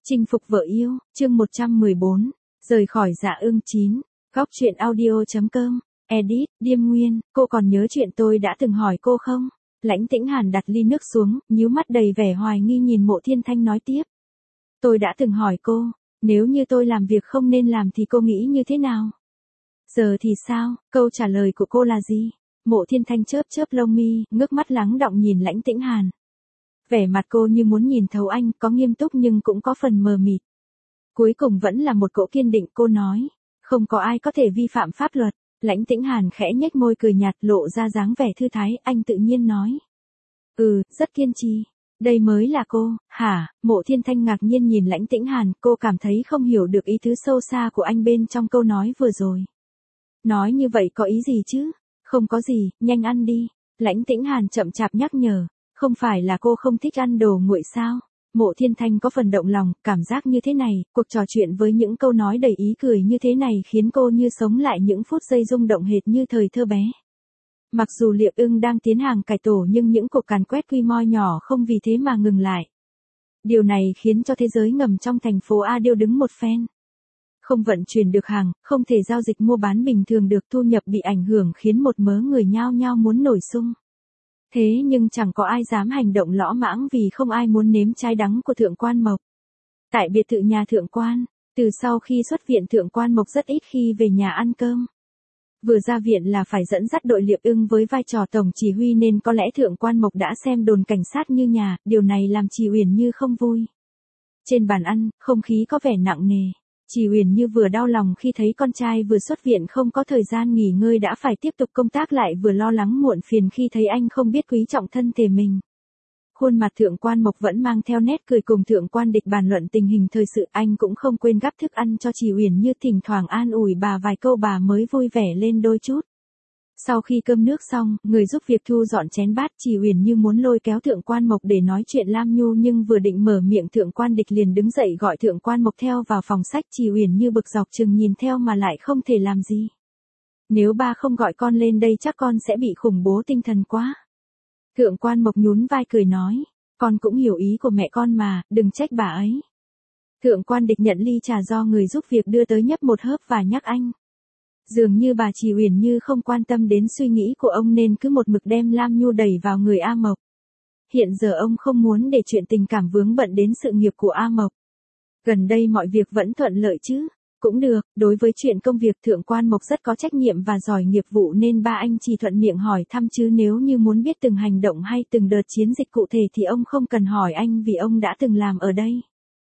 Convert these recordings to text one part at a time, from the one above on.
Chinh phục vợ yêu, chương 114, rời khỏi Dạ Ưng 9, góc truyện audio.com, edit, Điềm Nguyên, cô còn nhớ chuyện tôi đã từng hỏi cô không? Lãnh Tĩnh Hàn đặt ly nước xuống, nhíu mắt đầy vẻ hoài nghi nhìn Mộ Thiên Thanh nói tiếp. Tôi đã từng hỏi cô, nếu như tôi làm việc không nên làm thì cô nghĩ như thế nào? Giờ thì sao, câu trả lời của cô là gì? Mộ Thiên Thanh chớp chớp lông mi, ngước mắt lắng đọng nhìn Lãnh Tĩnh Hàn. Vẻ mặt cô như muốn nhìn thấu anh, có nghiêm túc nhưng cũng có phần mờ mịt. Cuối cùng vẫn là một cỗ kiên định, cô nói, không có ai có thể vi phạm pháp luật. Lãnh Tĩnh Hàn khẽ nhếch môi cười nhạt, lộ ra dáng vẻ thư thái, anh tự nhiên nói. Rất kiên trì. Đây mới là cô, hả? Mộ Thiên Thanh ngạc nhiên nhìn Lãnh Tĩnh Hàn, cô cảm thấy không hiểu được ý tứ sâu xa của anh bên trong câu nói vừa rồi. Nói như vậy có ý gì chứ? Không có gì, nhanh ăn đi. Lãnh Tĩnh Hàn chậm chạp nhắc nhở. Không phải là cô không thích ăn đồ nguội sao? Mộ Thiên Thanh có phần động lòng, cảm giác như thế này, cuộc trò chuyện với những câu nói đầy ý cười như thế này khiến cô như sống lại những phút giây rung động hệt như thời thơ bé. Mặc dù Liệp Ưng đang tiến hành cải tổ nhưng những cuộc càn quét quy mô nhỏ không vì thế mà ngừng lại. Điều này khiến cho thế giới ngầm trong thành phố A điêu đứng một phen. Không vận chuyển được hàng, không thể giao dịch mua bán bình thường được, thu nhập bị ảnh hưởng khiến một mớ người nhao nhao muốn nổi xung. Thế nhưng chẳng có ai dám hành động lõ mãng vì không ai muốn nếm trái đắng của Thượng Quan Mộc. Tại biệt thự nhà Thượng Quan, từ sau khi xuất viện Thượng Quan Mộc rất ít khi về nhà ăn cơm. Vừa ra viện là phải dẫn dắt đội Liệp Ưng với vai trò tổng chỉ huy nên có lẽ Thượng Quan Mộc đã xem đồn cảnh sát như nhà, điều này làm Trì Uyển Như không vui. Trên bàn ăn, không khí có vẻ nặng nề. Trì Uyển Như vừa đau lòng khi thấy con trai vừa xuất viện không có thời gian nghỉ ngơi đã phải tiếp tục công tác, lại vừa lo lắng muộn phiền khi thấy anh không biết quý trọng thân thể mình. Khuôn mặt Thượng Quan Mộc vẫn mang theo nét cười, cùng Thượng Quan Địch bàn luận tình hình thời sự, anh cũng không quên gắp thức ăn cho Trì Uyển Như, thỉnh thoảng an ủi bà vài câu, bà mới vui vẻ lên đôi chút. Sau khi cơm nước xong, người giúp việc thu dọn chén bát, Trì Uyển Như muốn lôi kéo Thượng Quan Mộc để nói chuyện Lam Nhu nhưng vừa định mở miệng Thượng Quan Địch liền đứng dậy gọi Thượng Quan Mộc theo vào phòng sách. Trì Uyển Như bực dọc chừng nhìn theo mà lại không thể làm gì. Nếu ba không gọi con lên đây chắc con sẽ bị khủng bố tinh thần quá. Thượng Quan Mộc nhún vai cười nói, con cũng hiểu ý của mẹ con mà, đừng trách bà ấy. Thượng Quan Địch nhận ly trà do người giúp việc đưa tới nhấp một hớp và nhắc anh. Dường như bà Trì Uyển Như không quan tâm đến suy nghĩ của ông nên cứ một mực đem Lam Nhu đẩy vào người A Mộc. Hiện giờ ông không muốn để chuyện tình cảm vướng bận đến sự nghiệp của A Mộc. Gần đây mọi việc vẫn thuận lợi chứ? Cũng được, đối với chuyện công việc Thượng Quan Mộc rất có trách nhiệm và giỏi nghiệp vụ nên ba anh chỉ thuận miệng hỏi thăm, chứ nếu như muốn biết từng hành động hay từng đợt chiến dịch cụ thể thì ông không cần hỏi anh vì ông đã từng làm ở đây.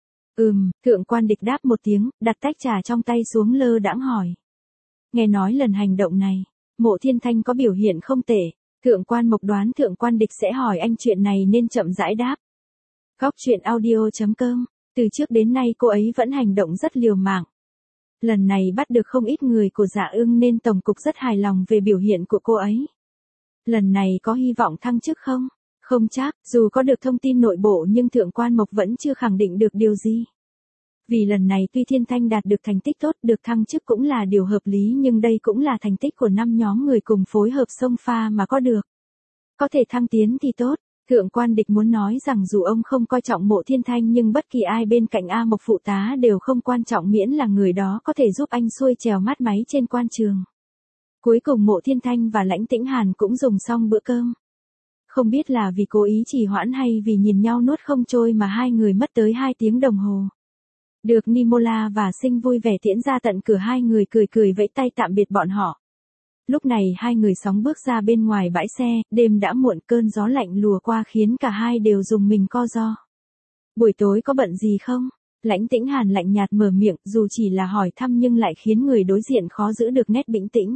Thượng Quan Địch đáp một tiếng, đặt tách trà trong tay xuống lơ đãng hỏi. Nghe nói lần hành động này, Mộ Thiên Thanh có biểu hiện không tệ. Thượng Quan Mộc đoán Thượng Quan Địch sẽ hỏi anh chuyện này nên chậm rãi đáp. Góc truyện audio.com, từ trước đến nay cô ấy vẫn hành động rất liều mạng. Lần này bắt được không ít người của Dạ Ưng nên Tổng cục rất hài lòng về biểu hiện của cô ấy. Lần này có hy vọng thăng chức không? Không chắc, dù có được thông tin nội bộ nhưng Thượng Quan Mộc vẫn chưa khẳng định được điều gì. Vì lần này tuy Thiên Thanh đạt được thành tích tốt, được thăng chức cũng là điều hợp lý, nhưng đây cũng là thành tích của 5 nhóm người cùng phối hợp xông pha mà có được. Có thể thăng tiến thì tốt. Thượng Quan Địch muốn nói rằng dù ông không coi trọng Mộ Thiên Thanh nhưng bất kỳ ai bên cạnh A Mộc phụ tá đều không quan trọng miễn là người đó có thể giúp anh xuôi chèo mát máy trên quan trường. Cuối cùng Mộ Thiên Thanh và Lãnh Tĩnh Hàn cũng dùng xong bữa cơm. Không biết là vì cố ý trì hoãn hay vì nhìn nhau nuốt không trôi mà hai người mất tới 2 tiếng đồng hồ. Được Nimola và Sinh vui vẻ tiễn ra tận cửa, hai người cười cười vẫy tay tạm biệt bọn họ. Lúc này hai người sóng bước ra bên ngoài bãi xe, đêm đã muộn, cơn gió lạnh lùa qua khiến cả hai đều rùng mình co ro. Buổi tối có bận gì không? Lãnh Tĩnh Hàn lạnh nhạt mở miệng, dù chỉ là hỏi thăm nhưng lại khiến người đối diện khó giữ được nét bình tĩnh.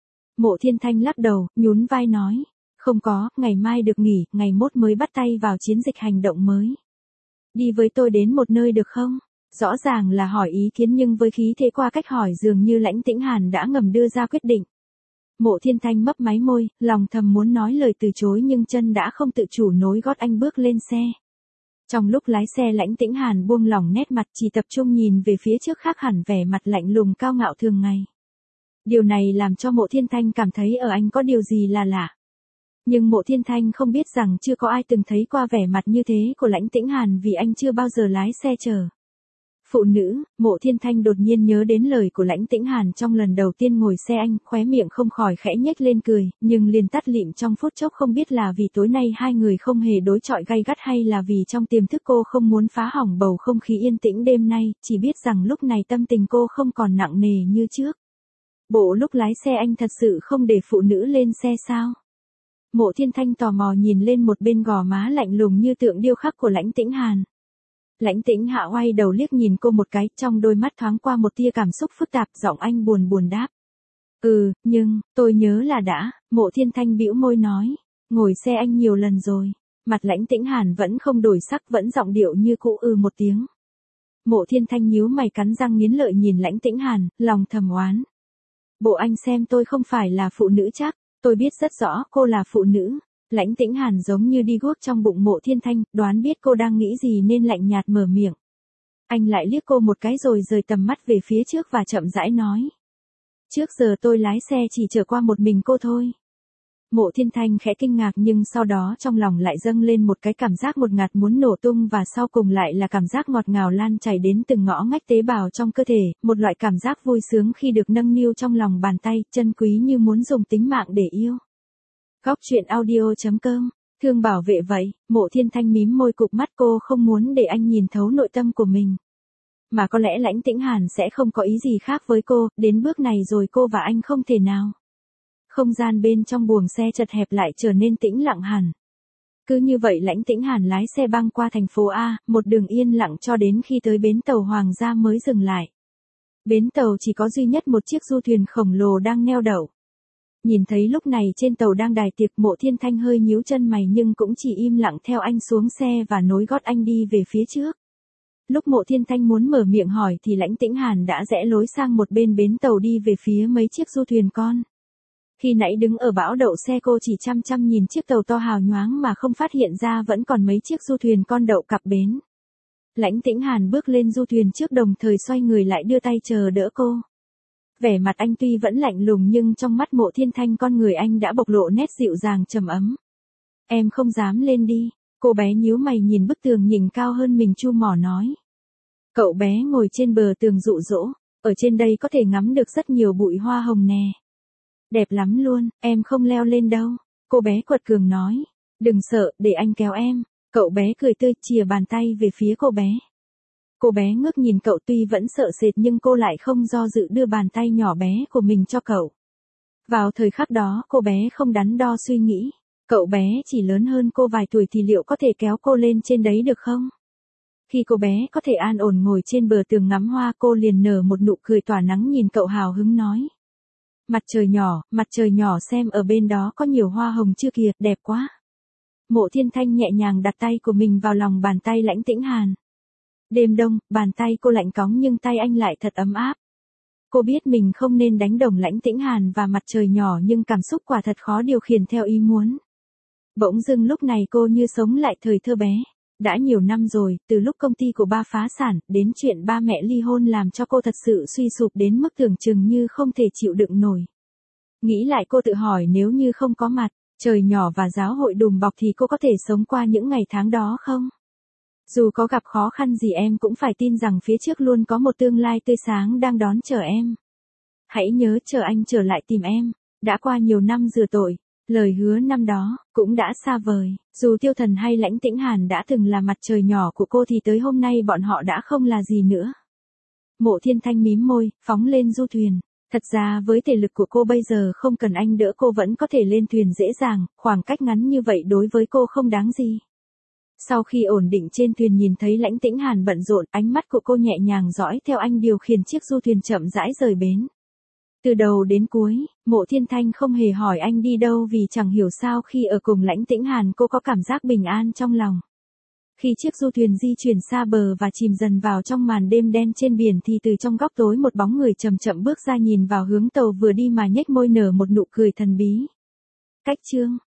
Mộ Thiên Thanh lắc đầu, nhún vai nói, không có, ngày mai được nghỉ, ngày mốt mới bắt tay vào chiến dịch hành động mới. Đi với tôi đến một nơi được không? Rõ ràng là hỏi ý kiến nhưng với khí thế qua cách hỏi dường như Lãnh Tĩnh Hàn đã ngầm đưa ra quyết định. Mộ Thiên Thanh mấp máy môi, lòng thầm muốn nói lời từ chối nhưng chân đã không tự chủ nối gót anh bước lên xe. Trong lúc lái xe Lãnh Tĩnh Hàn buông lỏng nét mặt, chỉ tập trung nhìn về phía trước, khác hẳn vẻ mặt lạnh lùng cao ngạo thường ngày. Điều này làm cho Mộ Thiên Thanh cảm thấy ở anh có điều gì là lạ. Nhưng Mộ Thiên Thanh không biết rằng chưa có ai từng thấy qua vẻ mặt như thế của Lãnh Tĩnh Hàn vì anh chưa bao giờ lái xe chở Phụ nữ, Mộ Thiên Thanh đột nhiên nhớ đến lời của Lãnh Tĩnh Hàn trong lần đầu tiên ngồi xe anh, khóe miệng không khỏi khẽ nhếch lên cười, nhưng liền tắt lịm trong phút chốc, không biết là vì tối nay hai người không hề đối chọi gay gắt hay là vì trong tiềm thức cô không muốn phá hỏng bầu không khí yên tĩnh đêm nay, chỉ biết rằng lúc này tâm tình cô không còn nặng nề như trước. Bộ lúc lái xe anh thật sự không để phụ nữ lên xe sao? Mộ Thiên Thanh tò mò nhìn lên một bên gò má lạnh lùng như tượng điêu khắc của Lãnh Tĩnh Hàn. Lãnh Tĩnh Hạ oai đầu liếc nhìn cô một cái, trong đôi mắt thoáng qua một tia cảm xúc phức tạp, giọng anh buồn buồn đáp. Nhưng, tôi nhớ là đã, Mộ Thiên Thanh bĩu môi nói. Ngồi xe anh nhiều lần rồi. Mặt Lãnh Tĩnh Hàn vẫn không đổi sắc, vẫn giọng điệu như cũ một tiếng. Mộ Thiên Thanh nhíu mày cắn răng nghiến lợi nhìn Lãnh Tĩnh Hàn, lòng thầm oán. Bộ anh xem tôi không phải là phụ nữ chắc, tôi biết rất rõ cô là phụ nữ. Lãnh Tĩnh Hàn giống như đi guốc trong bụng Mộ Thiên Thanh, đoán biết cô đang nghĩ gì nên lạnh nhạt mở miệng. Anh lại liếc cô một cái rồi rời tầm mắt về phía trước và chậm rãi nói. Trước giờ tôi lái xe chỉ chở qua một mình cô thôi. Mộ Thiên Thanh khẽ kinh ngạc nhưng sau đó trong lòng lại dâng lên một cái cảm giác ngột ngạt muốn nổ tung và sau cùng lại là cảm giác ngọt ngào lan chảy đến từng ngõ ngách tế bào trong cơ thể, một loại cảm giác vui sướng khi được nâng niu trong lòng bàn tay, chân quý như muốn dùng tính mạng để yêu. Góc truyện audio.com, thương bảo vệ vậy, Mộ Thiên Thanh mím môi cụp mắt, cô không muốn để anh nhìn thấu nội tâm của mình. Mà có lẽ Lãnh Tĩnh Hàn sẽ không có ý gì khác với cô, đến bước này rồi cô và anh không thể nào. Không gian bên trong buồng xe chật hẹp lại trở nên tĩnh lặng hẳn. Cứ như vậy Lãnh Tĩnh Hàn lái xe băng qua thành phố A, một đường yên lặng cho đến khi tới bến tàu Hoàng gia mới dừng lại. Bến tàu chỉ có duy nhất một chiếc du thuyền khổng lồ đang neo đậu. Nhìn thấy lúc này trên tàu đang đài tiệc, Mộ Thiên Thanh hơi nhíu chân mày nhưng cũng chỉ im lặng theo anh xuống xe và nối gót anh đi về phía trước. Lúc Mộ Thiên Thanh muốn mở miệng hỏi thì Lãnh Tĩnh Hàn đã rẽ lối sang một bên bến tàu đi về phía mấy chiếc du thuyền con. Khi nãy đứng ở bãi đậu xe cô chỉ chăm chăm nhìn chiếc tàu to hào nhoáng mà không phát hiện ra vẫn còn mấy chiếc du thuyền con đậu cặp bến. Lãnh Tĩnh Hàn bước lên du thuyền trước đồng thời xoay người lại đưa tay chờ đỡ cô. Vẻ mặt anh tuy vẫn lạnh lùng nhưng trong mắt Mộ Thiên Thanh con người anh đã bộc lộ nét dịu dàng trầm ấm. Em không dám lên đi, cô bé nhíu mày nhìn bức tường nhìn cao hơn mình chu mỏ nói. Cậu bé ngồi trên bờ tường dụ dỗ, ở trên đây có thể ngắm được rất nhiều bụi hoa hồng nè. Đẹp lắm luôn, em không leo lên đâu, cô bé quật cường nói. Đừng sợ, để anh kéo em, cậu bé cười tươi chìa bàn tay về phía cô bé. Cô bé ngước nhìn cậu tuy vẫn sợ sệt nhưng cô lại không do dự đưa bàn tay nhỏ bé của mình cho cậu. Vào thời khắc đó cô bé không đắn đo suy nghĩ, cậu bé chỉ lớn hơn cô vài tuổi thì liệu có thể kéo cô lên trên đấy được không? Khi cô bé có thể an ổn ngồi trên bờ tường ngắm hoa cô liền nở một nụ cười tỏa nắng nhìn cậu hào hứng nói. Mặt trời nhỏ xem ở bên đó có nhiều hoa hồng chưa kìa, đẹp quá. Mộ Thiên Thanh nhẹ nhàng đặt tay của mình vào lòng bàn tay Lãnh Tĩnh Hàn. Đêm đông, bàn tay cô lạnh cóng nhưng tay anh lại thật ấm áp. Cô biết mình không nên đánh đồng Lãnh Tĩnh Hàn và mặt trời nhỏ nhưng cảm xúc quả thật khó điều khiển theo ý muốn. Bỗng dưng lúc này cô như sống lại thời thơ bé. Đã nhiều năm rồi, từ lúc công ty của ba phá sản, đến chuyện ba mẹ ly hôn làm cho cô thật sự suy sụp đến mức tưởng chừng như không thể chịu đựng nổi. Nghĩ lại cô tự hỏi nếu như không có mặt trời nhỏ và giáo hội đùm bọc thì cô có thể sống qua những ngày tháng đó không? Dù có gặp khó khăn gì em cũng phải tin rằng phía trước luôn có một tương lai tươi sáng đang đón chờ em. Hãy nhớ chờ anh trở lại tìm em. Đã qua nhiều năm rửa tội, lời hứa năm đó cũng đã xa vời. Dù Tiêu Thần hay Lãnh Tĩnh Hàn đã từng là mặt trời nhỏ của cô thì tới hôm nay bọn họ đã không là gì nữa. Mộ Thiên Thanh mím môi, phóng lên du thuyền. Thật ra với thể lực của cô bây giờ không cần anh đỡ cô vẫn có thể lên thuyền dễ dàng, khoảng cách ngắn như vậy đối với cô không đáng gì. Sau khi ổn định trên thuyền nhìn thấy Lãnh Tĩnh Hàn bận rộn, ánh mắt của cô nhẹ nhàng dõi theo anh điều khiển chiếc du thuyền chậm rãi rời bến. Từ đầu đến cuối, Mộ Thiên Thanh không hề hỏi anh đi đâu vì chẳng hiểu sao khi ở cùng Lãnh Tĩnh Hàn cô có cảm giác bình an trong lòng. Khi chiếc du thuyền di chuyển xa bờ và chìm dần vào trong màn đêm đen trên biển thì từ trong góc tối một bóng người chậm chậm bước ra nhìn vào hướng tàu vừa đi mà nhếch môi nở một nụ cười thần bí. Cách chương